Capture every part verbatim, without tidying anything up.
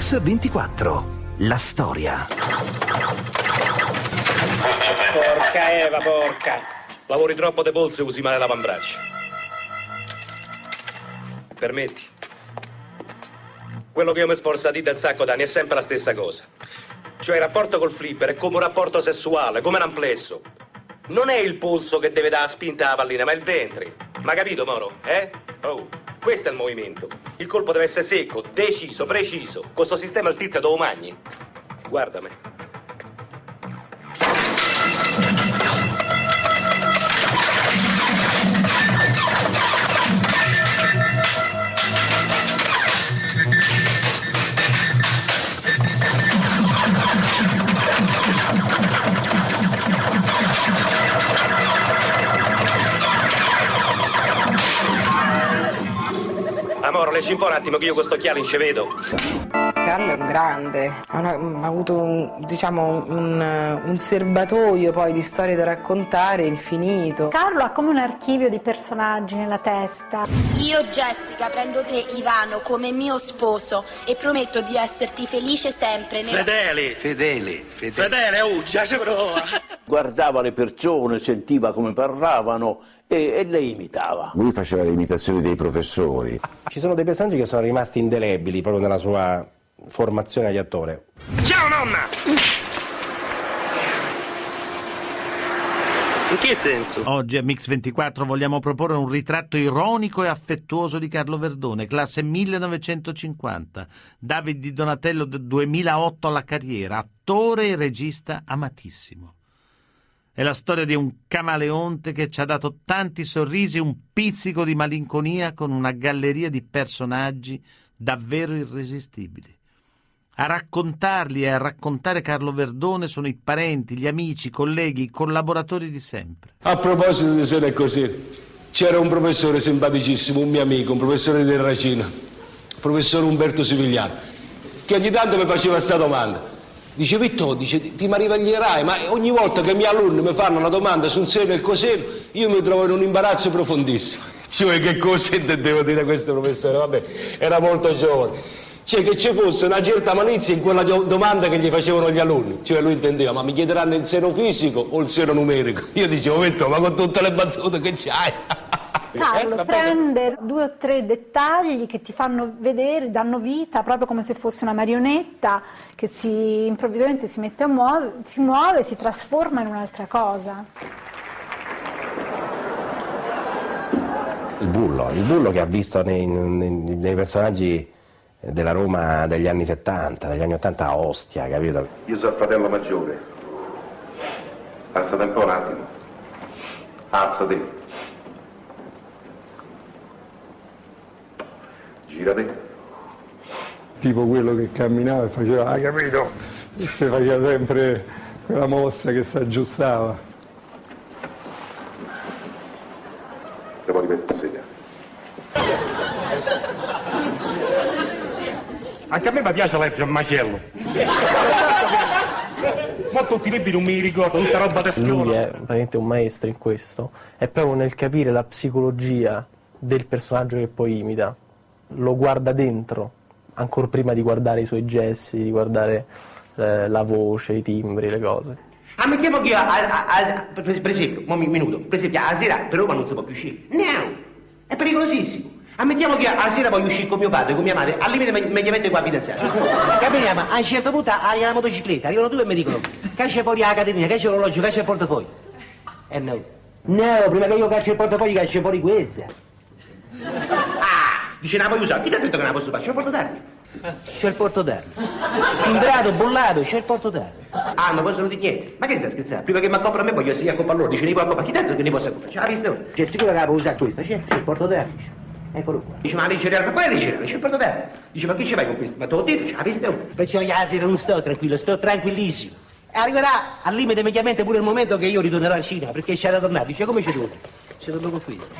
Mix ventiquattro. La storia. Porca Eva, porca. Lavori troppo de polso e usi male l'avambraccio. Permetti? Quello che io mi sforzo a dire del sacco d'anni è sempre la stessa cosa. Cioè il rapporto col flipper è come un rapporto sessuale, come un amplesso. Non è il polso che deve dare spinta alla pallina, ma il ventre. Ma capito, Moro? Eh? Oh, questo è il movimento. Il colpo deve essere secco, deciso, preciso. Con sto sistema il tilt dove magni. Guardami. Amore, leggi un po' un attimo che io questo occhiale non ci vedo. Carlo è un grande, ha, una, ha avuto un, diciamo, un, un serbatoio poi di storie da raccontare infinito. Carlo ha come un archivio di personaggi nella testa. Io, Jessica, prendo te, Ivano, come mio sposo e prometto di esserti felice sempre. Nella... Fedeli! Fedeli, fedeli. Fedele, uh, già ci prova! Guardava le persone, sentiva come parlavano e, e le imitava. Lui faceva le imitazioni dei professori. Ci sono dei personaggi che sono rimasti indelebili proprio nella sua formazione di attore. Ciao nonna! In che senso? Oggi a Mix ventiquattro vogliamo proporre un ritratto ironico e affettuoso di Carlo Verdone, classe millenovecentocinquanta, David Di Donatello del duemilaotto alla carriera, attore e regista amatissimo. È la storia di un camaleonte che ci ha dato tanti sorrisi e un pizzico di malinconia con una galleria di personaggi davvero irresistibili. A raccontarli e a raccontare Carlo Verdone sono i parenti, gli amici, i colleghi, i collaboratori di sempre. A proposito di Se n'è così, c'era un professore simpaticissimo, un mio amico, un professore di Terracina, il professor Umberto Sivigliano, che ogni tanto mi faceva questa domanda. Dice, Vittorio, dice, ti marivaglierai, ma ogni volta che i miei alunni mi fanno una domanda sul seno e il coseno, io mi trovo in un imbarazzo profondissimo. Cioè, che cosa intendevo dire questo professore? Vabbè, era molto giovane. Cioè, che ci fosse una certa malizia in quella domanda che gli facevano gli alunni. Cioè, lui intendeva, ma mi chiederanno il seno fisico o il seno numerico? Io dicevo, Vittorio, ma con tutte le battute che c'hai... Carlo eh, prende due o tre dettagli che ti fanno vedere, danno vita, proprio come se fosse una marionetta che si, improvvisamente si mette a muovere, si muove, si trasforma in un'altra cosa. Il bullo, il bullo che ha visto nei, nei, nei personaggi della Roma degli anni settanta, degli anni ottanta a Ostia, capito? Io sono il fratello maggiore. Alzate un po' un attimo. Alzati. Girati. Tipo quello che camminava e faceva, hai capito? E si faceva sempre quella mossa che si aggiustava. E poi ripeto sedia. Anche a me mi piace leggere il macello. Ma tutti i libri non mi ricordo, tutta roba da scuola. Lui è veramente un maestro in questo, è proprio nel capire la psicologia del personaggio che poi imita. Lo guarda dentro, ancora prima di guardare i suoi gesti, di guardare eh, la voce, i timbri, le cose. Ammettiamo che io, a, a, a, per esempio, un minuto, per esempio, a sera per Roma non si può più uscire. No, è pericolosissimo. Ammettiamo che a sera voglio uscire con mio padre, con mia madre, al limite me, me gli metto qua a fidanzare. Capiriamo, a un certo punto hai la motocicletta, arrivano due e mi dicono, caccia fuori la catenina, caccia l'orologio, caccia il portafoglio. Eh no. No, prima che io caccia il portafoglio, caccia fuori questa. Dice, non la puoi usare, chi ti ha detto che non la posso fare? C'è il portotermine. C'è il portotermine. Timbrato, bollato, c'è il portotermine. Ah, non possono dire niente. Ma che stai scherzando? Prima che mi accoppa a me voglio essere accoppa a loro. Dice, ne può accoppare. Chi ti ha detto che ne posso accopare? Ce l'ha vista ora? C'è sicuro che la puoi usare questa? C'è, c'è il portotermine. Eccolo qua. Dice, ma la legge reale, ma quale legge reale? C'è il portotermine. Dice, ma che ci fai con questo? Ma te l'ho detto, ce l'ha vista ora? Perciò io la sera non sto tranquillo, sto tranquillissimo. E arriverà al limite mediamente pure il momento che io ritornerò al cinema, perché c'è da tornare. Dice, come ci torni? Ci torno con questo.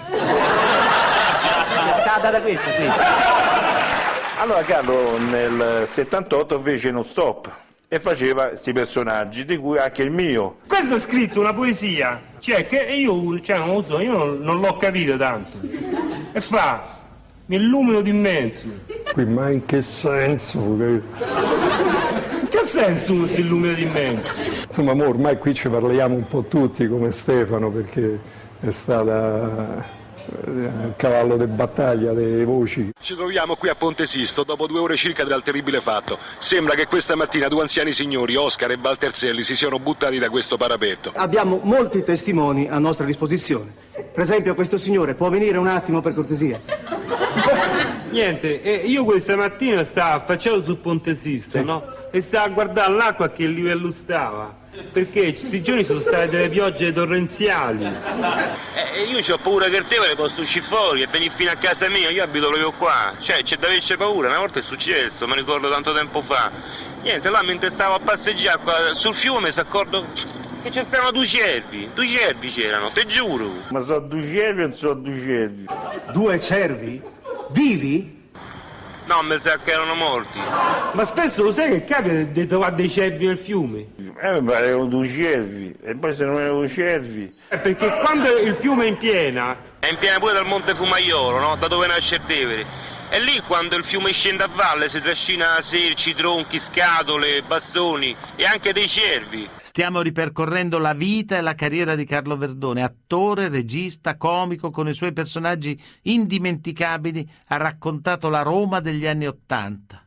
C'è data questa, questa. Allora Carlo nel settantotto fece uno stop e faceva questi personaggi, di cui anche il mio. Questo è scritto una poesia, cioè che io, cioè, non lo so, io non, non l'ho capito tanto. E fa, mi illumino d'immenso. Qui, ma in che senso? In che senso uno si illumina di mezzo? Insomma, mo ormai qui ci parliamo un po' tutti come Stefano, perché è stata il cavallo di battaglia delle voci. Ci troviamo qui a Ponte Sisto dopo due ore circa dal terribile fatto. Sembra che questa mattina due anziani signori, Oscar e Valterzelli, si siano buttati da questo parapetto. Abbiamo molti testimoni a nostra disposizione. Per esempio questo signore, può venire un attimo per cortesia? Niente, eh, io questa mattina stavo affacciato sul Ponte Sisto, sì, no? E stavo a guardare l'acqua a che livello stava. Perché questi giorni sono state delle piogge torrenziali. Eh, io ho paura che il Tevere possa uscire fuori e venire fino a casa mia, io abito proprio qua. Cioè, c'è da averci paura, una volta è successo, mi ricordo tanto tempo fa. Niente, là mentre stavo a passeggiare qua sul fiume si accordo che ci stavano due cervi, due cervi c'erano, te giuro. Ma sono due cervi o non sono due cervi? Due cervi? Vivi? No, mi sa che erano morti. Ma spesso lo sai che capita di trovare dei cervi nel fiume? Eh, ma erano due cervi, e poi se non erano cervi... Eh, perché quando il fiume è in piena... È in piena pure dal Monte Fumaiolo, no? Da dove nasce il Tevere. E lì quando il fiume scende a valle si trascina selci, tronchi, scatole, bastoni e anche dei cervi. Stiamo ripercorrendo la vita e la carriera di Carlo Verdone, attore, regista, comico, con i suoi personaggi indimenticabili ha raccontato la Roma degli anni Ottanta.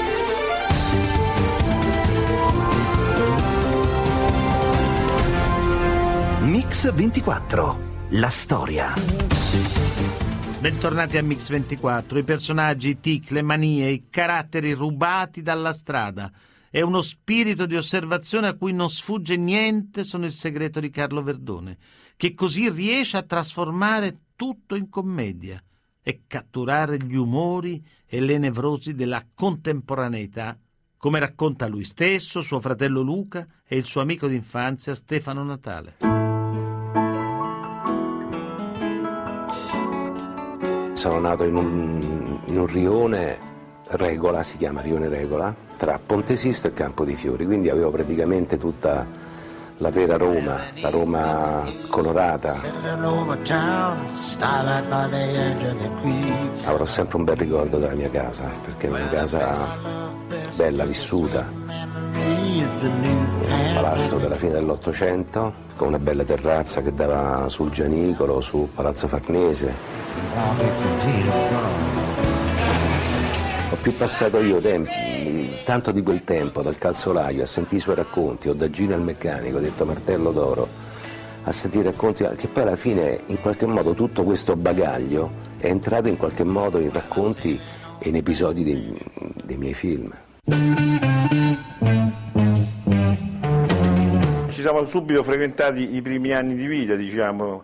Mix ventiquattro, la storia. Bentornati a Mix ventiquattro, i personaggi, i tic, le manie, i caratteri rubati dalla strada. È uno spirito di osservazione a cui non sfugge niente, sono il segreto di Carlo Verdone, che così riesce a trasformare tutto in commedia e catturare gli umori e le nevrosi della contemporaneità, come racconta lui stesso, suo fratello Luca e il suo amico d'infanzia Stefano Natale. Sono nato in un, in un rione Regola, si chiama rione Regola, tra Ponte Sisto e Campo dei Fiori, quindi avevo praticamente tutta la vera Roma, la Roma colorata. Avrò sempre un bel ricordo della mia casa, perché è una casa bella, vissuta, un palazzo della fine dell'Ottocento, con una bella terrazza che dava sul Gianicolo, su Palazzo Farnese. Ho più passato io tempi, tanto di quel tempo, dal calzolaio a sentire i suoi racconti, o da Gino il meccanico, detto Martello d'Oro, a sentire racconti, che poi alla fine in qualche modo tutto questo bagaglio è entrato in qualche modo in racconti e in episodi dei, dei miei film. Ci siamo subito frequentati i primi anni di vita, diciamo.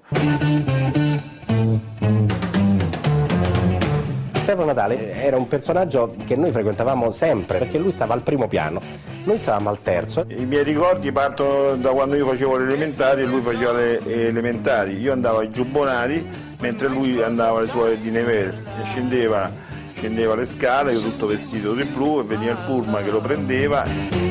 Stefano Natale era un personaggio che noi frequentavamo sempre, perché lui stava al primo piano, noi stavamo al terzo. I miei ricordi partono da quando io facevo le elementari e lui faceva le elementari. Io andavo ai Giubbonari mentre lui andava alle sue di Nevere e scendeva, scendeva le scale, io tutto vestito di blu, e veniva il pullman che lo prendeva.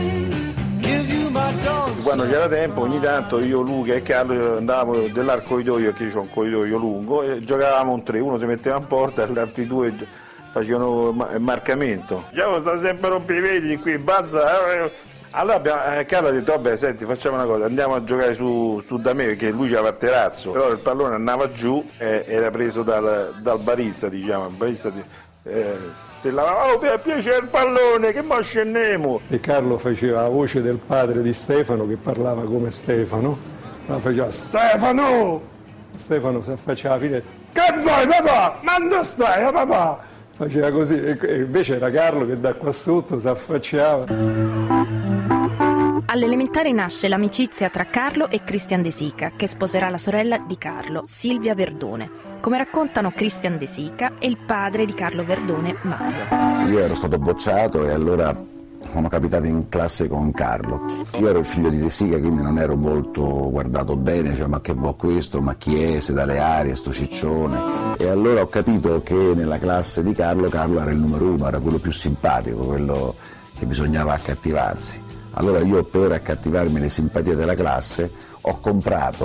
Quando c'era tempo, ogni tanto io, Luca e Carlo andavamo dell'arco corridoio, perché io ho un corridoio lungo, e giocavamo un tre, uno si metteva in porta e gli altri due facevano marcamento. Già sta sempre a rompere i vetri qui, basta. Allora abbiamo, eh, Carlo ha detto, vabbè, senti, facciamo una cosa, andiamo a giocare su, su da me, perché lui c'aveva il terrazzo, però il pallone andava giù e era preso dal, dal barista, diciamo, il barista di, Eh, Stella, oh, per piacere il pallone, che mo scendiamo. E Carlo faceva la voce del padre di Stefano, che parlava come Stefano, la faceva Stefano! Stefano si affacciava alla fine, che vuoi papà? Ma dove stai papà? Faceva così, e invece era Carlo che da qua sotto si affacciava. All'elementare nasce l'amicizia tra Carlo e Christian De Sica, che sposerà la sorella di Carlo, Silvia Verdone. Come raccontano Christian De Sica e il padre di Carlo Verdone, Mario. Io ero stato bocciato e allora sono capitato in classe con Carlo. Io ero il figlio di De Sica, quindi non ero molto guardato bene, cioè, ma che vuoi questo, ma chi è, se dalle arie, sto ciccione. E allora ho capito che nella classe di Carlo, Carlo era il numero uno, era quello più simpatico, quello che bisognava accattivarsi. Allora io, per accattivarmi le simpatie della classe, ho comprato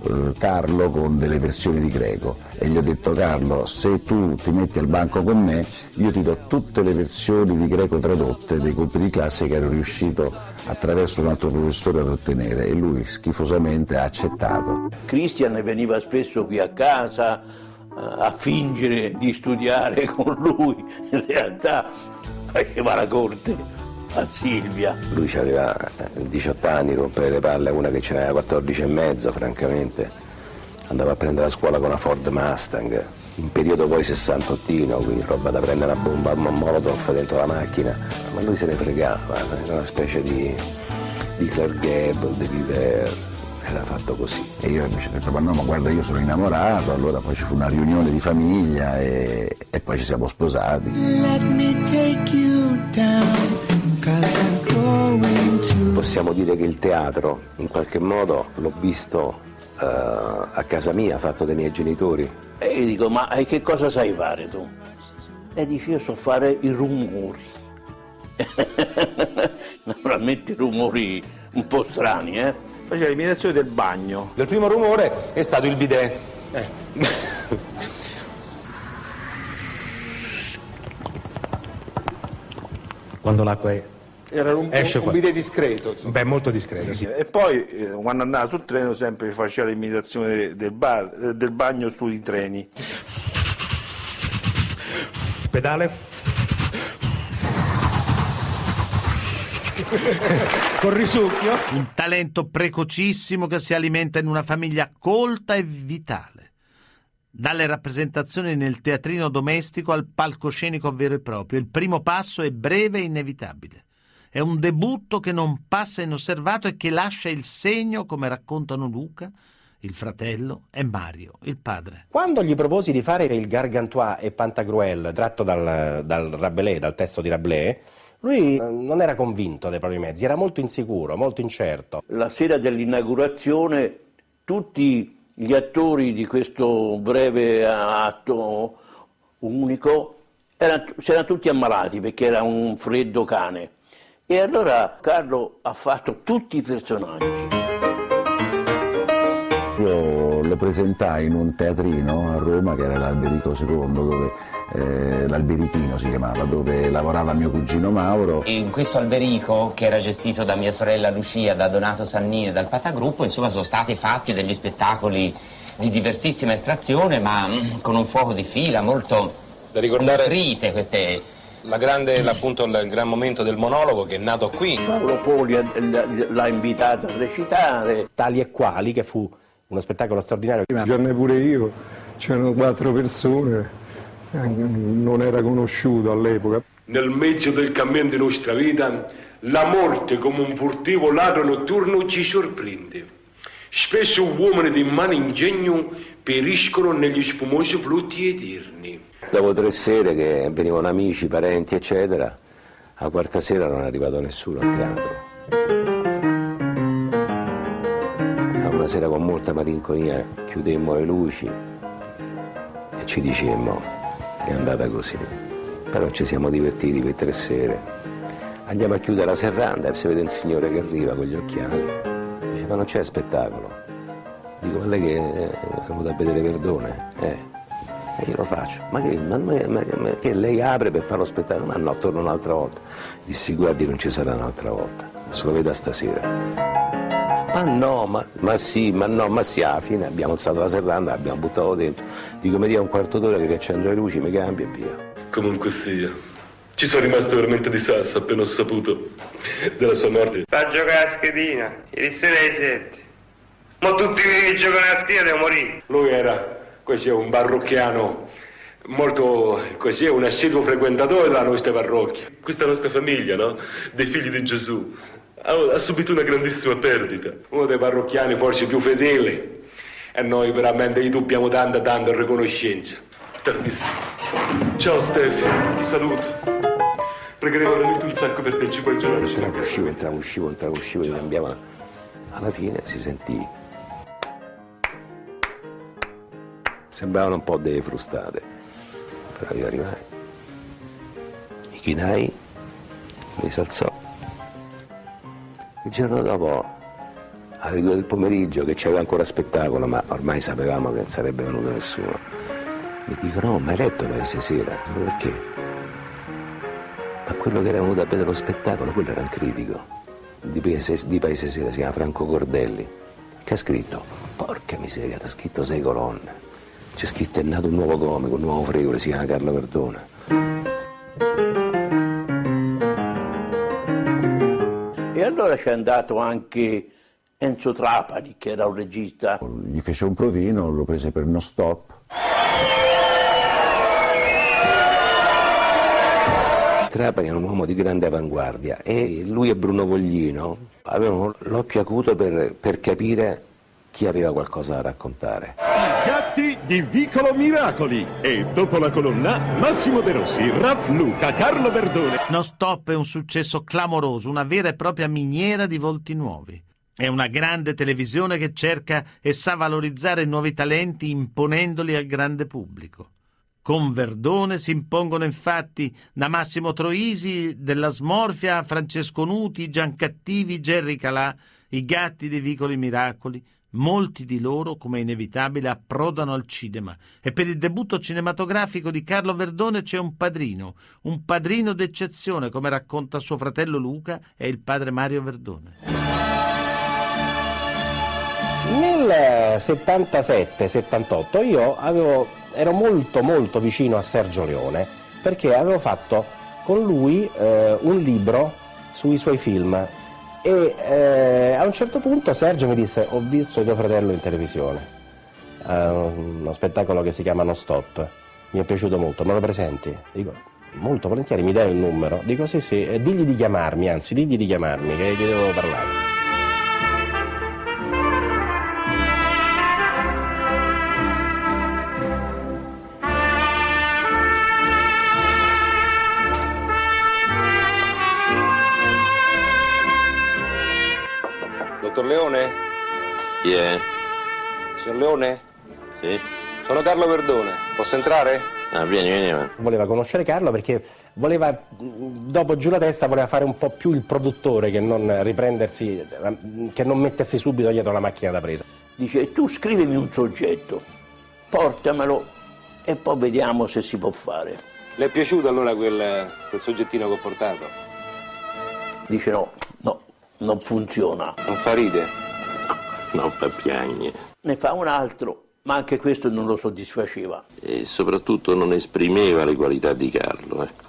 eh, Carlo con delle versioni di greco e gli ho detto: Carlo, se tu ti metti al banco con me io ti do tutte le versioni di greco tradotte dei colpi di classe che ero riuscito attraverso un altro professore ad ottenere, e lui schifosamente ha accettato. Christian veniva spesso qui a casa a fingere di studiare con lui, in realtà faceva la corte a Silvia. Lui aveva diciotto anni, rompere le palle a una che c'aveva quattordici e mezzo, francamente. Andava a prendere la scuola con una Ford Mustang, in periodo poi sessantottino, quindi roba da prendere una bomba a Molotov dentro la macchina, ma lui se ne fregava, era una specie di, di Clark Gable, di Viver. Era fatto così. E io invece ho detto: ma no, ma guarda, io sono innamorato. Allora poi ci fu una riunione di famiglia e, e poi ci siamo sposati. Let me take you down, 'cause I'm going to... Possiamo dire che il teatro, in qualche modo, l'ho visto uh, a casa mia, fatto dai miei genitori. E io dico: ma che cosa sai fare tu? E dice: io so fare i rumori. Naturalmente rumori un po' strani, eh? Faceva l'imitazione del bagno. Il primo rumore è stato il bidet. Eh. Quando l'acqua è... Era un, esce un, un bidet discreto, insomma. Beh, molto discreto, sì. E poi eh, quando andava sul treno sempre faceva l'imitazione del, bar, eh, del bagno sui treni. Pedale. Con risucchio. Un talento precocissimo che si alimenta in una famiglia colta e vitale. Dalle rappresentazioni nel teatrino domestico al palcoscenico vero e proprio, il primo passo è breve e inevitabile. È un debutto che non passa inosservato e che lascia il segno, come raccontano Luca, il fratello, e Mario, il padre. Quando gli proposi di fare il Gargantua e Pantagruel, tratto dal, dal Rabelais, dal testo di Rabelais, lui non era convinto dei propri mezzi, era molto insicuro, molto incerto. La sera dell'inaugurazione tutti gli attori di questo breve atto unico erano, si erano tutti ammalati perché era un freddo cane. E allora Carlo ha fatto tutti i personaggi. Io lo presentai in un teatrino a Roma che era l'Alberico secondo, dove eh, l'Albericino si chiamava, dove lavorava mio cugino Mauro. In questo Alberico, che era gestito da mia sorella Lucia, da Donato Sannini e dal Patagruppo, insomma sono stati fatti degli spettacoli di diversissima estrazione, ma mh, con un fuoco di fila molto da ricordare nutrite queste... La grande, appunto, il gran momento del monologo che è nato qui. Paolo Poli l'ha invitato a recitare. Tali e quali, che fu uno spettacolo straordinario. Gianne pure io, c'erano quattro persone, non era conosciuto all'epoca. Nel mezzo del cammino di nostra vita, la morte come un furtivo ladro notturno ci sorprende. Spesso uomini di mano ingegno periscono negli spumosi flutti eterni. Dopo tre sere che venivano amici, parenti, eccetera, la quarta sera non è arrivato nessuno al teatro. Una sera con molta malinconia chiudemmo le luci e ci dicemmo: è andata così. Però ci siamo divertiti per tre sere. Andiamo a chiudere la serranda e si vede il signore che arriva con gli occhiali. Dice: ma non c'è spettacolo. Dico: ma lei che è venuto a vedere Verdone? Eh. E io lo faccio. Ma che, ma, ma, ma, ma che lei apre per fare lo spettacolo? Ma no, torno un'altra volta. Dissi: guardi, non ci sarà un'altra volta, se lo veda stasera. Ma no, ma, ma sì, ma no, ma sì, alla fine abbiamo alzato la serranda, abbiamo buttato dentro. Dico: mi dia un quarto d'ora che riaccendo le luci, mi cambio e via. Comunque sia, ci sono rimasto veramente di sasso appena ho saputo della sua morte. Sta a giocare a schedina, ieri sera alle sette. Ma tutti quelli che giocano a schedina devono morire. Lui era così un parrocchiano molto così, un assiduo frequentatore della nostra parrocchia. Questa nostra famiglia, no? Dei figli di Gesù, ha, ha subito una grandissima perdita. Uno dei parrocchiani forse più fedeli. E noi veramente gli dobbiamo tanta, tanta riconoscenza. Tantissimo. Ciao Stefano, ti saluto. Pregheremo veramente un sacco per te, ci puoi giocare. Entravo, uscivo, entravo, uscivo, entravo, uscivo, li cambiava. Alla fine si sentì. Sembravano un po' delle frustate, però io arrivai, mi chinai, mi si alzò. Il giorno dopo alle due del pomeriggio, che c'aveva ancora spettacolo, ma ormai sapevamo che non sarebbe venuto nessuno. Mi dicono: no, ma hai letto Paese Sera? Dico: perché? Ma quello che era venuto a vedere lo spettacolo, quello era un critico di Paese, di Paese Sera, si chiama Franco Cordelli, che ha scritto, porca miseria, ha scritto sei colonne, c'è scritto: è nato un nuovo comico, un nuovo Fregole, si chiama Carlo Verdone. E allora c'è andato anche Enzo Trapani, che era un regista. Gli fece un provino, lo prese per No Stop. Trapani era un uomo di grande avanguardia e lui e Bruno Voglino avevano l'occhio acuto per, per capire chi aveva qualcosa da raccontare. I gatti di Vicolo Miracoli, e dopo la colonna Massimo De Rossi, Raf Luca, Carlo Verdone. No Stop è un successo clamoroso, una vera e propria miniera di volti nuovi. È una grande televisione che cerca e sa valorizzare nuovi talenti imponendoli al grande pubblico. Con Verdone si impongono infatti da Massimo Troisi, della Smorfia a Francesco Nuti, Giancattivi, Gerry Calà, i gatti dei Vicoli Miracoli. Molti di loro, come è inevitabile, approdano al cinema e per il debutto cinematografico di Carlo Verdone c'è un padrino, un padrino d'eccezione, come racconta suo fratello Luca e il padre Mario Verdone. Nel settantasette settantotto io avevo, ero molto molto vicino a Sergio Leone, perché avevo fatto con lui eh, un libro sui suoi film e eh, a un certo punto Sergio mi disse: ho visto tuo fratello in televisione, eh, uno spettacolo che si chiama No Stop, mi è piaciuto molto, me lo presenti? Dico: molto volentieri, mi dai il numero? Dico: sì sì, e digli di chiamarmi, anzi digli di chiamarmi, che gli devo parlare. Dottor Leone? Chi è? Signor Leone? Sì? Sono Carlo Verdone, posso entrare? Ah, vieni, vieni. Voleva conoscere Carlo perché voleva, dopo Giù la testa, voleva fare un po' più il produttore che non riprendersi, che non mettersi subito dietro la macchina da presa. Dice: tu scrivimi un soggetto, portamelo e poi vediamo se si può fare. Le è piaciuto allora quel, quel soggettino che ho portato? Dice: no, no, non funziona. Non fa ride? Non fa piagne. Ne fa un altro, ma anche questo non lo soddisfaceva. E soprattutto non esprimeva le qualità di Carlo, ecco.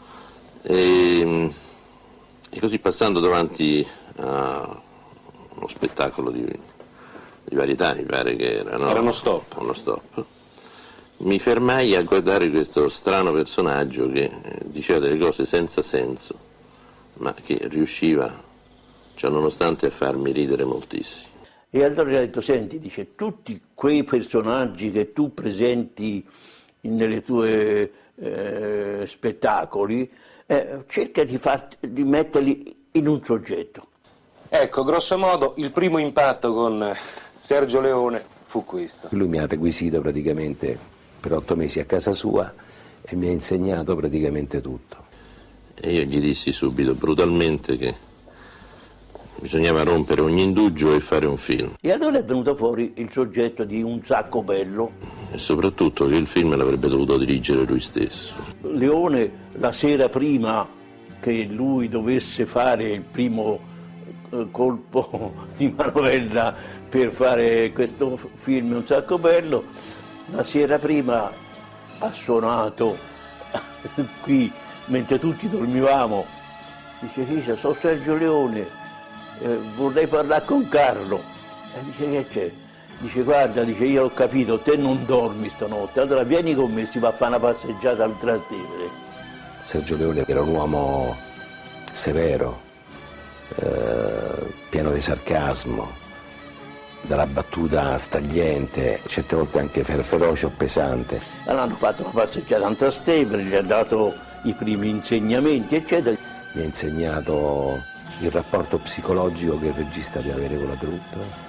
E, e così, passando davanti a uno spettacolo di, di varietà, mi pare che era, no? Era uno stop. Uno stop. Mi fermai a guardare questo strano personaggio che eh, diceva delle cose senza senso, ma che riusciva, cioè, nonostante, a farmi ridere moltissimo. E allora gli ha detto: senti, dice, tutti quei personaggi che tu presenti nelle tue eh, spettacoli, eh, cerca di, farti, di metterli in un soggetto. Ecco, grosso modo, il primo impatto con Sergio Leone fu questo. Lui mi ha requisito praticamente per otto mesi a casa sua e mi ha insegnato praticamente tutto. E io gli dissi subito, brutalmente, che bisognava rompere ogni indugio e fare un film. E allora è venuto fuori il soggetto di Un sacco bello. E soprattutto che il film l'avrebbe dovuto dirigere lui stesso. Leone, la sera prima che lui dovesse fare il primo eh, colpo di manovella per fare questo film Un sacco bello, la sera prima ha suonato qui mentre tutti dormivamo. Dice: Chiesa, sono Sergio Leone. Eh, vorrei parlare con Carlo. E dice: che c'è? Dice: guarda, dice, io ho capito, te non dormi stanotte, allora vieni con me, si va a fare una passeggiata al Trastevere. Sergio Leone era un uomo severo, eh, pieno di sarcasmo, dalla battuta tagliente, certe volte anche feroce o pesante. Allora hanno fatto una passeggiata al Trastevere, gli ha dato i primi insegnamenti, eccetera. Mi ha insegnato il rapporto psicologico che il regista deve avere con la troupe,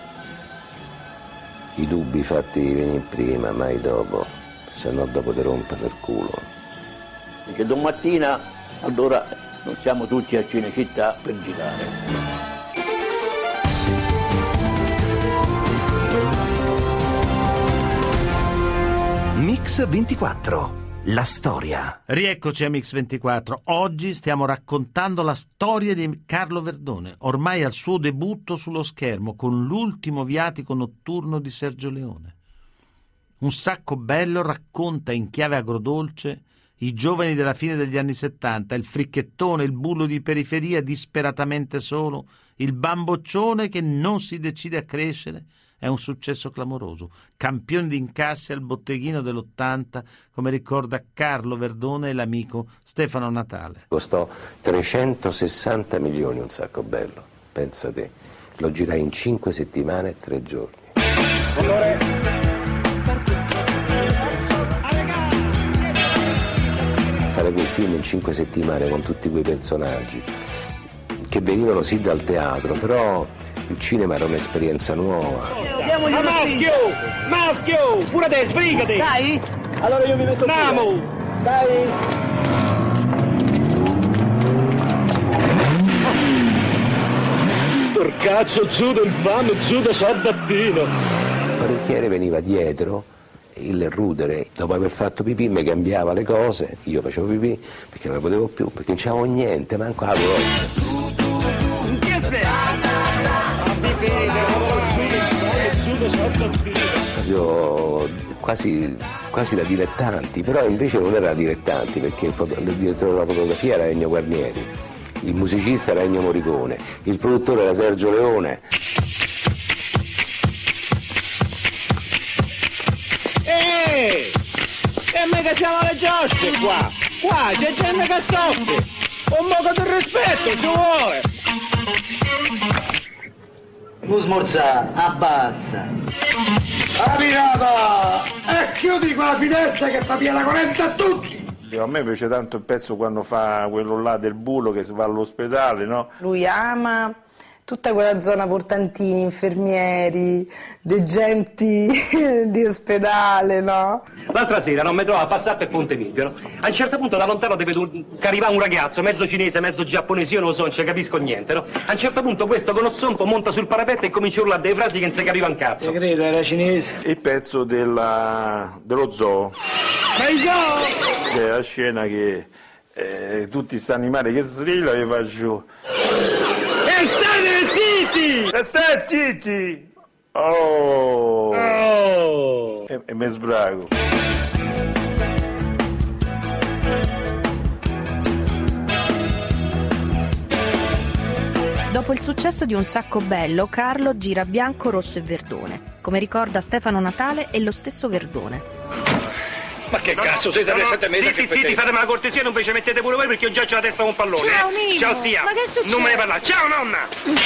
i dubbi fatti venire prima, mai dopo, se no dopo ti rompe per culo. Dice: domattina allora non siamo tutti a Cinecittà per girare. Mix ventiquattro. La storia. Rieccoci a Mix ventiquattro. Oggi stiamo raccontando la storia di Carlo Verdone, ormai al suo debutto sullo schermo con L'ultimo viatico notturno di Sergio Leone. Un sacco bello racconta in chiave agrodolce i giovani della fine degli anni settanta, il fricchettone, il bullo di periferia disperatamente solo, il bamboccione che non si decide a crescere. È un successo clamoroso, campione di incassi al botteghino dell'ottanta, come ricorda Carlo Verdone e l'amico Stefano Natale. Costò trecentosessanta milioni Un sacco bello, pensa te. Lo girai in cinque settimane e tre giorni. Allora... Fare quel film in cinque settimane con tutti quei personaggi che venivano sì dal teatro, però il cinema era un'esperienza nuova. Ma maschio! Maschio! Pure te, sbrigati! Dai! Allora io mi metto qui. Andiamo! Dai! Per cazzo, giù del fame, giù da Sabbattino! Il parrucchiere veniva dietro, il rudere, dopo aver fatto pipì mi cambiava le cose, io facevo pipì perché non ne potevo più, perché non c'avevo niente, manco la voglia. Che sei? Proprio quasi, quasi da dilettanti, però invece non era da dilettanti perché il, foto, il direttore della fotografia era Ennio Guarnieri, il musicista era Ennio Morricone, il produttore era Sergio Leone. Eeeh! E mica siamo alle giosce qua! Qua c'è gente che soffre! Un poco di rispetto ci vuole! Non smorzà, abbassa. La pirata! E chiudi quella finestra che fa via la corrente a tutti! A me piace tanto il pezzo quando fa quello là del bullo che va all'ospedale, no? Lui ama tutta quella zona portantini, infermieri, degenti di ospedale, no? L'altra sera non mi trovo a passare per Ponte Milvio, no? A un certo punto da lontano ti vedo che arriva un ragazzo, mezzo cinese, mezzo giapponese, io non lo so, non ci capisco niente, no? A un certo punto questo con lo zompo monta sul parapetto e comincia a urlare dei frasi che non si capiva un cazzo. Io credo, era cinese. Il pezzo della, dello zoo. Sei zoo! C'è la scena che eh, tutti questi animali che strillano e faccio... E state zitti! E stai zitti! Oh! Oh! E, e mi sbrago. Dopo il successo di Un sacco bello, Carlo gira Bianco, Rosso e Verdone. Come ricorda Stefano Natale, è lo stesso Verdone. Ma che no, cazzo siete no, sette mesi? Zitti, zitti, fatemi la cortesia, non vi ci mettete pure voi perché io già ho la testa con un pallone. Ciao, eh. Mimo. Ciao zia. Ma che succede? Non me ne parlare. Ciao nonna.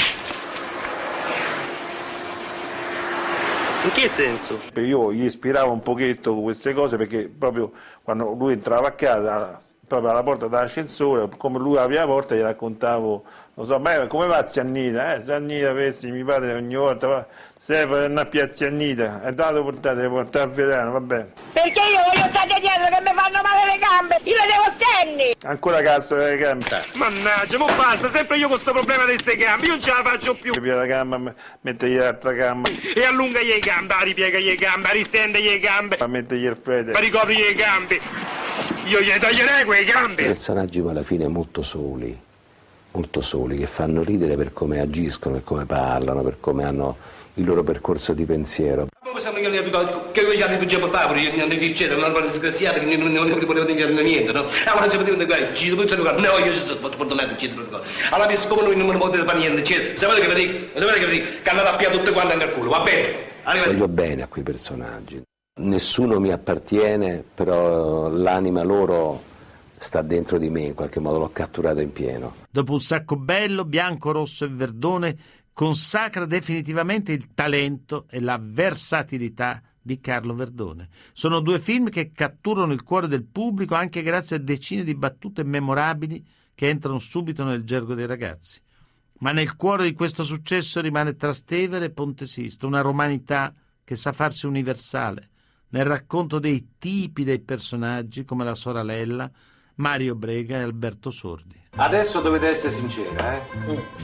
In che senso? Io gli ispiravo un pochetto queste cose perché proprio quando lui entrava a casa, proprio alla porta dell'ascensore, come lui apria la porta gli raccontavo, non so, ma come va Ziannita? Eh, Ziannita, vesti, mi padre ogni volta, va, Stefano, non appia Ziannita, è dato portate, portate a Verano, va bene. Perché io voglio stare dietro che mi fanno male le gambe, io le devo stenni! Ancora cazzo le gambe. Mannaggia, mo basta, sempre io con sto problema di ste gambe, io non ce la faccio più. Ripia la gamba, mettegli l'altra gamba. E allungagli le gambe, ripiegagli le gambe, ristendegli le gambe. Ma mettegli il prete. Ma ricoprigli le gambe. Io gli taglierei quelle gambe. I personaggi poi alla fine molto soli, molto soli, che fanno ridere per come agiscono, per come parlano, per come hanno il loro percorso di pensiero. Che voi già ne facciamo fare, non ne dicete, non è disgraziata, che non ne poteva dire niente, no? Allora non si poteva dire, ci dovete fare, no, io ci sono fortunato, ci devo fare. Allora, siccome noi non potete fare niente, sapete che vi dico, sapete che vi dico, che hanno rappiato tutte quante nel culo, va bene? Voglio bene a quei personaggi. Nessuno mi appartiene, però l'anima loro sta dentro di me, in qualche modo l'ho catturata in pieno. Dopo Un sacco bello, Bianco, Rosso e Verdone consacra definitivamente il talento e la versatilità di Carlo Verdone. Sono due film che catturano il cuore del pubblico anche grazie a decine di battute memorabili che entrano subito nel gergo dei ragazzi. Ma nel cuore di questo successo rimane Trastevere e Ponte Sisto, una romanità che sa farsi universale nel racconto dei tipi dei personaggi come la Soralella, Mario Brega e Alberto Sordi. Adesso dovete essere sincera, eh?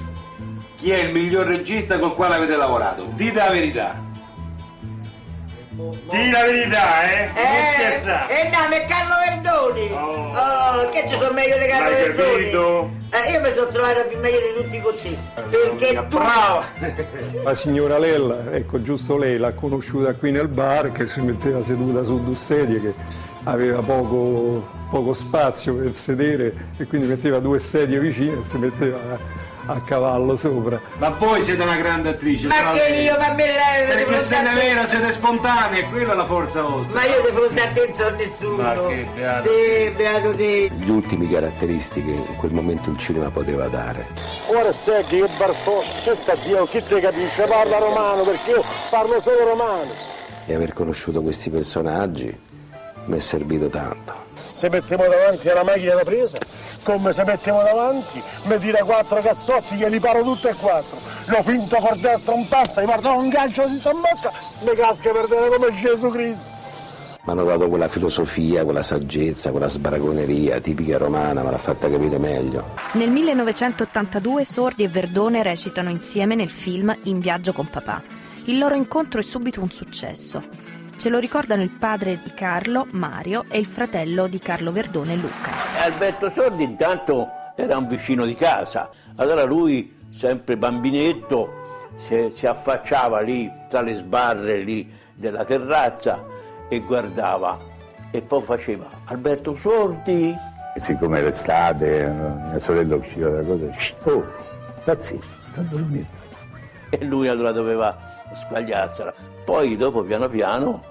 Chi è il miglior regista col quale avete lavorato? Dite la verità. Dì la verità, eh? Non scherzare. Eh no, è Carlo Verdone. Oh, oh che ci sono meglio di Carlo L'hai Verdone. capito? Eh, io mi sono trovata più meglio di tutti così. Perché tu... Brava! La signora Lella, ecco, giusto lei l'ha conosciuta qui nel bar, che si metteva seduta su due sedie, che aveva poco, poco spazio per sedere e quindi metteva due sedie vicine e si metteva a, a cavallo sopra. Ma voi siete una grande attrice. Ma che io, ma me lei... Perché siete vera, siete spontanea, e quella è la forza vostra. Ma io devo stare attento a nessuno. Ma che beato. Sì, beato te. Gli ultimi caratteristiche in quel momento il cinema poteva dare. Ora sai che io barfo, che sta Dio, chi ti capisce? Parla romano, perché io parlo solo romano. E aver conosciuto questi personaggi mi è servito tanto. Se mettiamo davanti alla macchina da presa, come se mettiamo davanti, mi tira quattro cassotti, glieli paro tutte e quattro. Lo finto col destro un passo, gli porto un gancio si sta in bocca, mi casca per dire come Gesù Cristo. Mi hanno dato quella filosofia, quella saggezza, quella sbragoneria tipica romana, me l'ha fatta capire meglio. Nel millenovecentottantadue Sordi e Verdone recitano insieme nel film In viaggio con papà. Il loro incontro è subito un successo. Ce lo ricordano il padre di Carlo, Mario, e il fratello di Carlo Verdone, Luca. Alberto Sordi intanto era un vicino di casa, allora lui, sempre bambinetto, si, si affacciava lì tra le sbarre lì della terrazza e guardava e poi faceva Alberto Sordi. E siccome era estate, mia sorella usciva da cosa, oh, sta zitto, sta dormendo. E lui allora doveva squagliarsela. Poi dopo piano piano,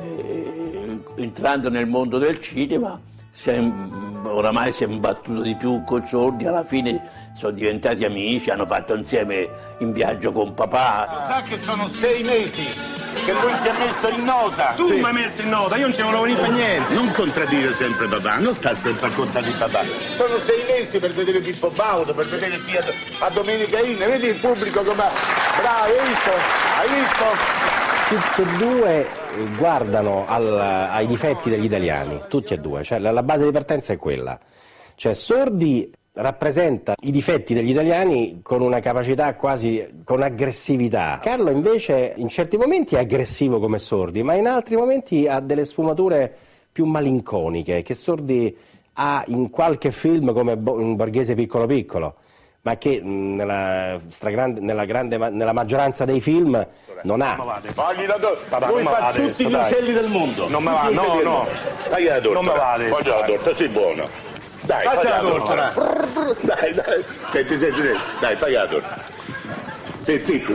eh, entrando nel mondo del cinema, si è, oramai si è imbattuto di più con Sordi, alla fine sono diventati amici, hanno fatto insieme In viaggio con papà. Sa che sono sei mesi che lui si è messo in nota. Tu mi hai messo in nota, io non ci volevo venire per niente. Non contraddire sempre papà, non sta sempre a contare di papà. Sono sei mesi per vedere Pippo Baudo, per vedere il Fiat a Domenica Inne. Vedi il pubblico come... Bravo, hai visto? Hai visto? Tutti e due guardano al, ai difetti degli italiani, tutti e due, cioè la, la base di partenza è quella. Cioè Sordi rappresenta i difetti degli italiani con una capacità quasi, con aggressività. Carlo invece in certi momenti è aggressivo come Sordi, ma in altri momenti ha delle sfumature più malinconiche, che Sordi ha in qualche film come in Borghese Piccolo Piccolo, ma che nella, stragrande, nella, grande, nella maggioranza dei film non ha. Fagli la torta, lui fa tutti gli uccelli del mondo. Non me va, no, no. Fagli la torta. Non me vale. Fagli la torta, sei buono. Dai, fagli la torta. Dai, dai. Senti, senti, senti. Dai, fagli la torta. Sei zitto.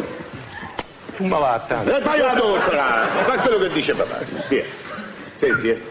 Tu me va, tanto. Dai, fagli la torta. Fa quello che dice papà. Via. Senti, eh.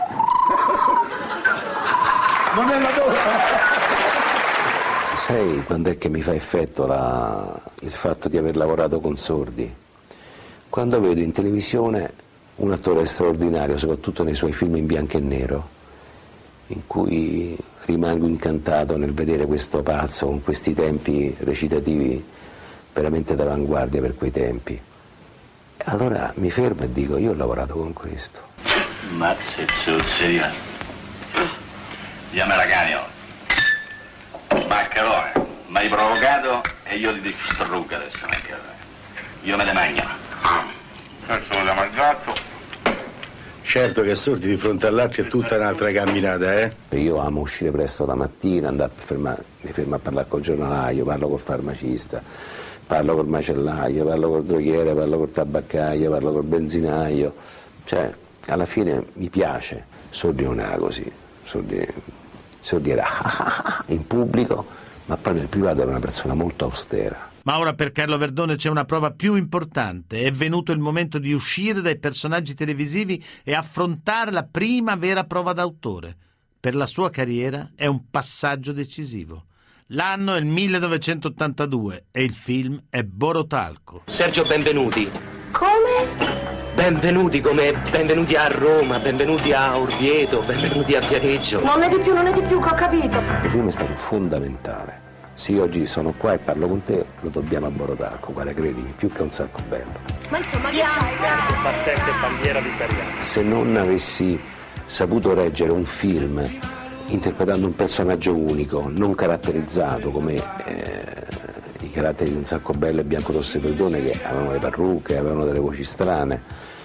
Non è la torta. Sai quando è che mi fa effetto la, il fatto di aver lavorato con Sordi? Quando vedo in televisione un attore straordinario, soprattutto nei suoi film in bianco e nero, in cui rimango incantato nel vedere questo pazzo con questi tempi recitativi veramente d'avanguardia per quei tempi. Allora mi fermo e dico, io ho lavorato con questo. Mazze zozzeria. Chiama Raganio. Maccherone, mi hai provocato e io ti dico strugga adesso, Maccherone. Io me le mangio. Adesso me le mangiato. Certo che Sordi di fronte all'altro è tutta un'altra camminata, eh? Io amo uscire presto la mattina, andare a fermare, mi fermo a parlare col giornalaio, parlo col farmacista, parlo col macellaio, parlo col droghiere, parlo col tabaccaio, parlo col benzinaio. Cioè, alla fine mi piace. Sordi non era così. Sordi... Sordi era in pubblico, ma poi nel privato era una persona molto austera. Ma ora per Carlo Verdone c'è una prova più importante. È venuto il momento di uscire dai personaggi televisivi e affrontare la prima vera prova d'autore. Per la sua carriera è un passaggio decisivo. L'anno è il millenovecentottantadue e il film è Borotalco. Sergio Benvenuti. Come? Benvenuti come benvenuti a Roma, benvenuti a Orvieto, benvenuti a Viareggio. Non è di più, non è di più, che ho capito. Il film è stato fondamentale. Se io oggi sono qua e parlo con te, lo dobbiamo a Borotalco, guarda, credimi, più che un sacco bello. Ma insomma, che c'hai? Battente bandiera vittoriana. Se non avessi saputo reggere un film interpretando un personaggio unico, non caratterizzato come eh, i caratteri di Un sacco bello e Bianco Rosso e Verdone, che avevano le parrucche, avevano delle voci strane,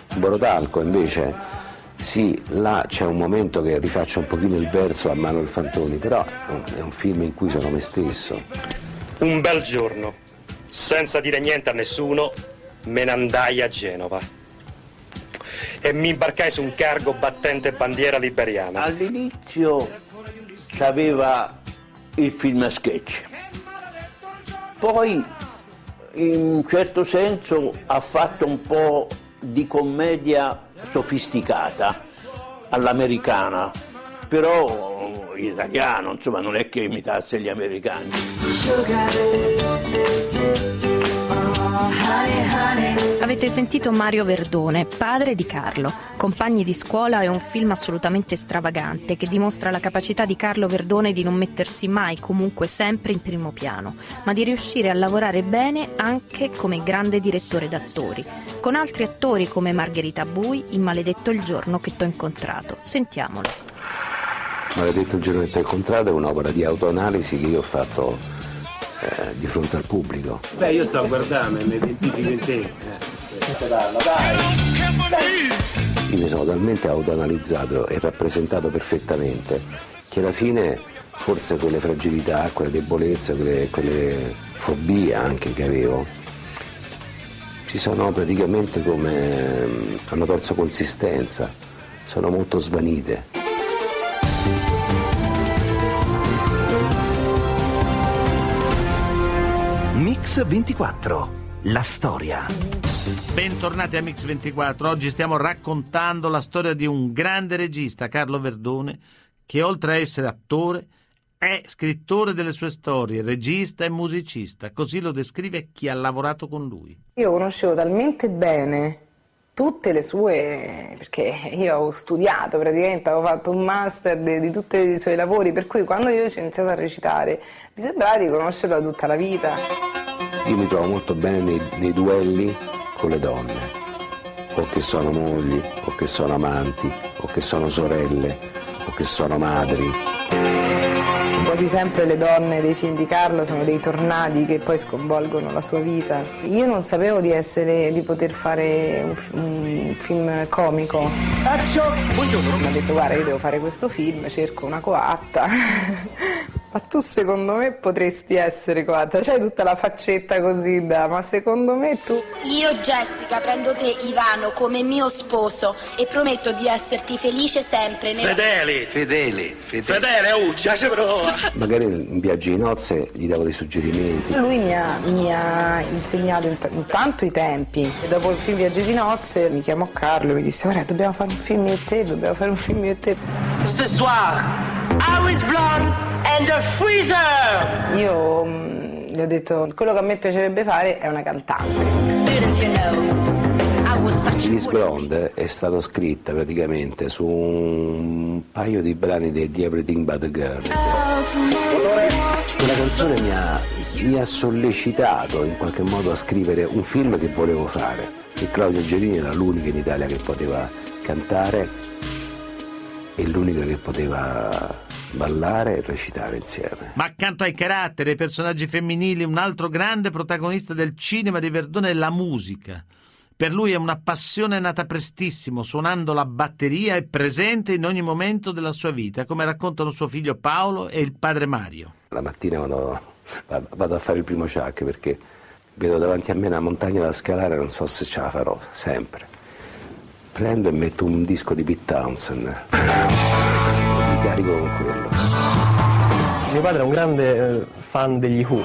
Borotalco invece, sì, là c'è un momento che rifaccio un pochino il verso a Manuel Fantoni, però è un, è un film in cui sono me stesso. Un bel giorno, senza dire niente a nessuno, me ne andai a Genova e mi imbarcai su un cargo battente bandiera liberiana. All'inizio c'aveva il film a sketch, poi in un certo senso ha fatto un po' di commedia sofisticata all'americana, però in italiano, insomma, non è che imitasse gli americani. Avete sentito Mario Verdone, padre di Carlo. Compagni di scuola è un film assolutamente stravagante che dimostra la capacità di Carlo Verdone di non mettersi mai, comunque sempre in primo piano, ma di riuscire a lavorare bene anche come grande direttore d'attori, con altri attori come Margherita Bui in Maledetto il giorno che t'ho incontrato. Sentiamolo. Maledetto il giorno che t'ho incontrato è un'opera di autoanalisi che io ho fatto eh, di fronte al pubblico. Beh, io sto guardando e mi identifico in te. Eh. Io mi sono talmente autoanalizzato e rappresentato perfettamente che alla fine forse quelle fragilità, quelle debolezze, quelle, quelle fobie anche che avevo ci sono praticamente come hanno perso consistenza, sono molto svanite. Mix ventiquattro, la storia. Bentornati a Mix ventiquattro. Oggi stiamo raccontando la storia di un grande regista, Carlo Verdone, che oltre a essere attore è scrittore delle sue storie, regista e musicista. Così lo descrive chi ha lavorato con lui. Io conoscevo talmente bene tutte le sue, perché io ho studiato praticamente, avevo fatto un master di, di tutti i suoi lavori, per cui quando io ho iniziato a recitare mi sembrava di conoscerlo da tutta la vita. Io mi trovo molto bene nei, nei duelli con le donne, o che sono mogli, o che sono amanti, o che sono sorelle, o che sono madri. Quasi sempre le donne dei film di Carlo sono dei tornadi che poi sconvolgono la sua vita. Io non sapevo di essere, di poter fare un, un film comico. Buongiorno. Mi ha detto: guarda, io devo fare questo film, cerco una coatta. Ma tu secondo me potresti essere coatta, c'hai tutta la faccetta così da, ma secondo me tu... Io, Jessica, prendo te, Ivano, come mio sposo e prometto di esserti felice sempre. Nella... Fedeli, fedeli, fedeli. Fedele, Uccia, ci prova. Magari in viaggi di nozze gli davo dei suggerimenti. Lui mi ha, mi ha insegnato intanto i tempi. E dopo il film Viaggi di nozze mi chiamò Carlo e mi disse: guarda, dobbiamo fare un film io e te, dobbiamo fare un film io e te. Ce soir, I was blonde and a freezer! Io mh, gli ho detto: quello che a me piacerebbe fare è una cantante. Miss Blonde è stata scritta praticamente su un paio di brani di Everything But a Girl. Quella canzone mi ha, mi ha sollecitato in qualche modo a scrivere un film che volevo fare, e Claudia Gerini era l'unica in Italia che poteva cantare e l'unica che poteva ballare e recitare insieme. Ma accanto ai caratteri e ai personaggi femminili, un altro grande protagonista del cinema di Verdone è la musica. Per lui è una passione nata prestissimo, suonando la batteria e presente in ogni momento della sua vita, come raccontano suo figlio Paolo e il padre Mario. La mattina vado, vado a fare il primo ciak perché vedo davanti a me una montagna da scalare, non so se ce la farò, sempre. Prendo e metto un disco di Pete Townshend, mi carico con quello. Mio padre è un grande eh, fan degli Who.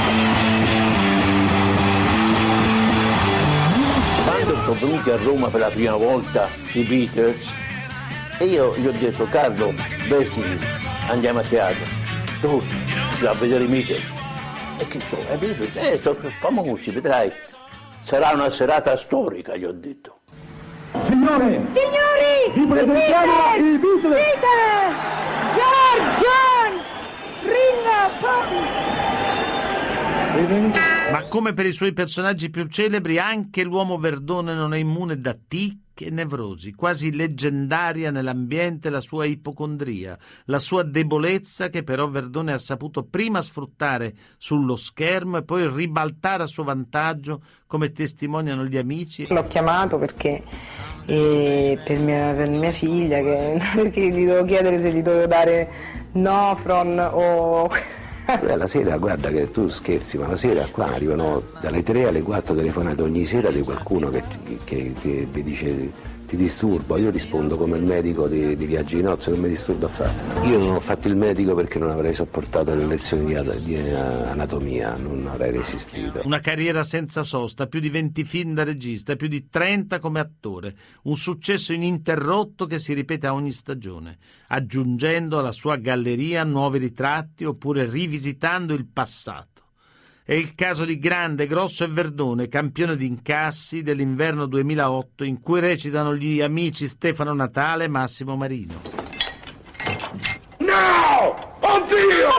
Quando sono venuti a Roma per la prima volta i Beatles, e io gli ho detto: Carlo, vestiti, andiamo a teatro. Dove? A vedere i Beatles. E che sono? I Beatles? Eh, sono famosi, vedrai. Sarà una serata storica, gli ho detto. Signore! Signori! Vi presentiamo i Beatles! Beatles! George, John, Ringo, Paul! Ma come per i suoi personaggi più celebri, anche l'uomo Verdone non è immune da tic Che nevrosi, quasi leggendaria nell'ambiente la sua ipocondria, la sua debolezza che però Verdone ha saputo prima sfruttare sullo schermo e poi ribaltare a suo vantaggio, come testimoniano gli amici. L'ho chiamato perché eh, per, mia, per mia figlia, che, perché gli dovevo chiedere se gli dovevo dare Nofron o... Beh, la sera, guarda che tu scherzi, ma la sera qua arrivano dalle tre alle quattro telefonate ogni sera di qualcuno che, che, che mi dice ti disturbo, io rispondo come il medico di, di Viaggi di Nozze, non mi disturbo affatto. Io non ho fatto il medico perché non avrei sopportato le lezioni di, di anatomia, non avrei resistito. Una carriera senza sosta, più di venti film da regista, più di trenta come attore, un successo ininterrotto che si ripete a ogni stagione, aggiungendo alla sua galleria nuovi ritratti oppure rivisitando il passato. È il caso di Grande, Grosso e Verdone, campione di incassi dell'inverno duemilaotto, in cui recitano gli amici Stefano Natale e Massimo Marino. No! Oddio!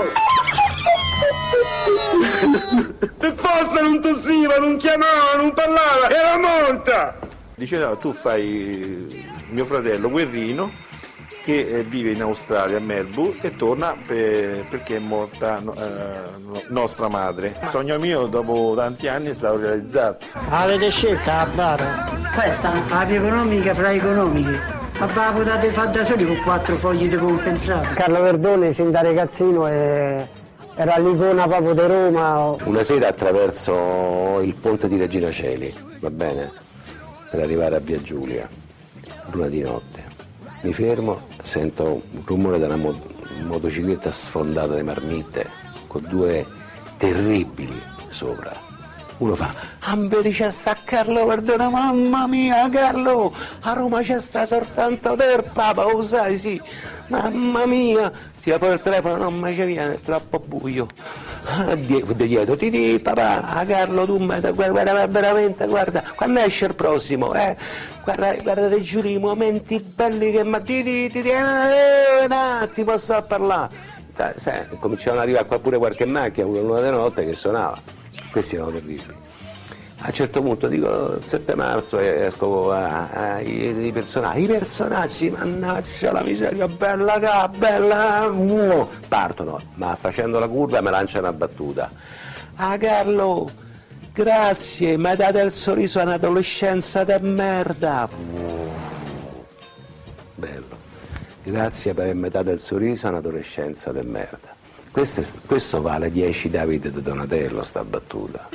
Per forza non tossiva, non chiamava, non parlava, era morta! Dice no, tu fai mio fratello Guerrino, che vive in Australia, a Melbourne, e torna per, perché è morta eh, nostra madre. Il sogno mio dopo tanti anni è stato realizzato. Avete scelta la bara? Questa? La più economica fra economiche. Ma la potete fare da soli con quattro fogli di compensato. Carlo Verdone, sin da ragazzino, è... era l'icona proprio di Roma. Una sera attraverso il ponte di Regina Coeli, va bene? Per arrivare a Via Giulia, luna di notte. Mi fermo, sento un rumore della mo- motocicletta sfondata di marmitte con due terribili sopra. Uno fa, ah, vedi c'è sta Carlo Verdone, mamma mia Carlo, a Roma c'è sta soltanto del Papa, lo sai, sì, mamma mia, tira fuori il telefono, non mi ci viene, è troppo buio. Ah, di dietro, ti di papà, ah, Carlo, tu guarda, guarda, veramente, guarda, quando esce il prossimo, eh? Guarda, guarda, ti giuro, i momenti belli che ma ti ti ti eh, un attimo sto a parlare. Sai, cominciavano ad arrivare qua pure qualche macchina, una luna di notte che suonava. Questi erano terribili. A un certo punto dico il sette marzo e esco a, a, i, i personaggi, i personaggi, mannaggia la miseria, bella ca, bella, uh, partono, ma facendo la curva mi lancia una battuta. Ah Carlo, grazie, mi hai dato il sorriso a un'adolescenza de merda. Uh, bello, grazie per avermi dato il sorriso a un'adolescenza de merda. Questo, è, questo vale dieci Davide di Donatello, sta battuta.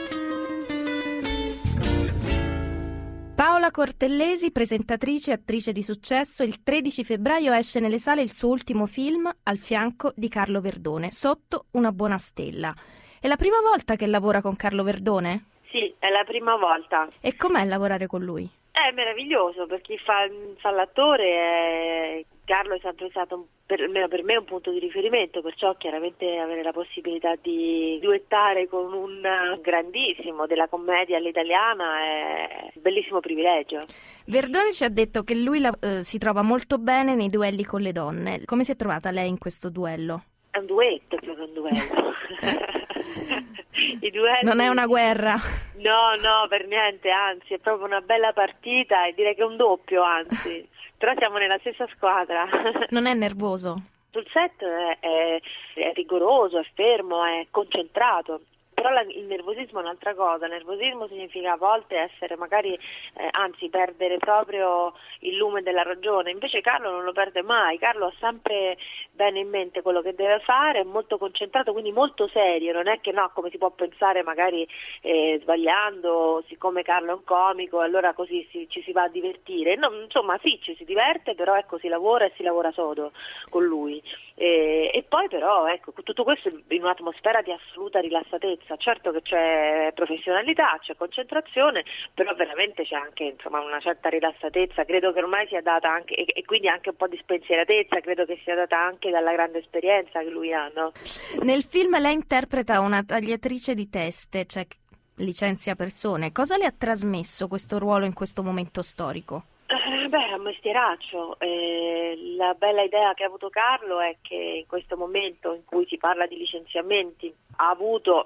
Paola Cortellesi, presentatrice e attrice di successo, il tredici febbraio esce nelle sale il suo ultimo film al fianco di Carlo Verdone, Sotto una buona stella. È la prima volta che lavora con Carlo Verdone? Sì, è la prima volta. E com'è lavorare con lui? È meraviglioso, per chi fa, fa l'attore, è... Carlo è sempre stato, per, almeno per me, un punto di riferimento, perciò chiaramente avere la possibilità di duettare con un grandissimo della commedia all'italiana è un bellissimo privilegio. Verdone ci ha detto che lui la, eh, si trova molto bene nei duelli con le donne. Come si è trovata lei in questo duello? È un duetto più che un duello. I duelli... Non è una guerra? No, no, per niente, anzi, è proprio una bella partita e direi che è un doppio, anzi. Però siamo nella stessa squadra. Non è nervoso? Sul set è, è, è rigoroso, è fermo, è concentrato. Però la, il nervosismo è un'altra cosa, il nervosismo significa a volte essere magari, eh, anzi perdere proprio il lume della ragione, invece Carlo non lo perde mai, Carlo ha sempre bene in mente quello che deve fare, è molto concentrato, quindi molto serio, non è che no, come si può pensare magari eh, sbagliando, siccome Carlo è un comico allora così si, ci si va a divertire, no, insomma sì, ci si diverte, però ecco si lavora e si lavora sodo con lui. E, e poi però ecco tutto questo in un'atmosfera di assoluta rilassatezza, certo che c'è professionalità, c'è concentrazione, però veramente c'è anche insomma una certa rilassatezza, credo che ormai sia data anche e, e quindi anche un po' di spensieratezza, credo che sia data anche dalla grande esperienza che lui ha, no? Nel film lei interpreta una tagliatrice di teste, cioè licenzia persone. Cosa le ha trasmesso questo ruolo in questo momento storico? Eh, beh, è un mestieraccio. Eh, la bella idea che ha avuto Carlo è che in questo momento in cui si parla di licenziamenti ha avuto, si è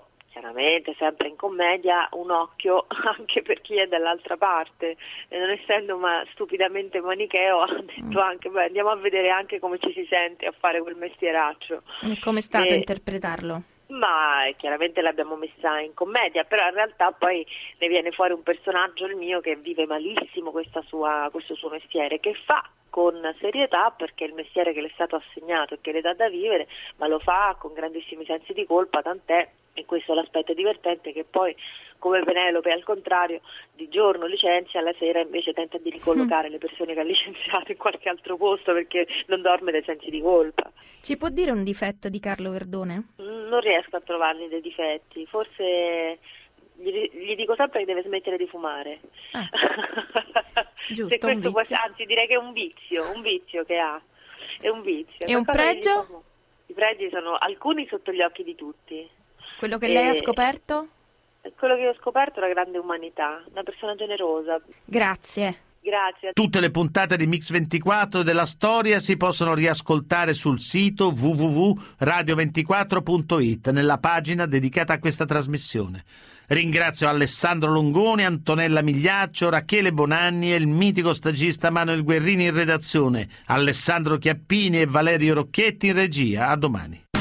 chiaramente sempre in commedia un occhio anche per chi è dall'altra parte, e non essendo ma stupidamente manicheo ha detto anche beh, andiamo a vedere anche come ci si sente a fare quel mestieraccio. E come è stato e... interpretarlo? Ma chiaramente l'abbiamo messa in commedia, però in realtà poi ne viene fuori un personaggio, il mio, che vive malissimo questa sua, questo suo mestiere, che fa con serietà perché è il mestiere che le è stato assegnato e che le dà da vivere, ma lo fa con grandissimi sensi di colpa, tant'è, e questo è l'aspetto divertente, che poi come Penelope al contrario di giorno licenzia, alla sera invece tenta di ricollocare mm. le persone che ha licenziato in qualche altro posto perché non dorme dai sensi di colpa. Ci può dire un difetto di Carlo Verdone? Non riesco a trovargli dei difetti, forse gli, gli dico sempre che deve smettere di fumare. Ah. Giusto, Se questo un vizio. Anzi direi che è un vizio, un vizio che ha, è un vizio. E un pregio? Dico, i pregi sono alcuni sotto gli occhi di tutti. Quello che e... lei ha scoperto? Quello che ho scoperto è la grande umanità, una persona generosa. Grazie. Grazie. Tutte le puntate di Mix ventiquattro della storia si possono riascoltare sul sito w w w punto radio ventiquattro punto it nella pagina dedicata a questa trasmissione. Ringrazio Alessandro Longoni, Antonella Migliaccio, Rachele Bonanni e il mitico stagista Manuel Guerrini in redazione, Alessandro Chiappini e Valerio Rocchetti in regia. A domani.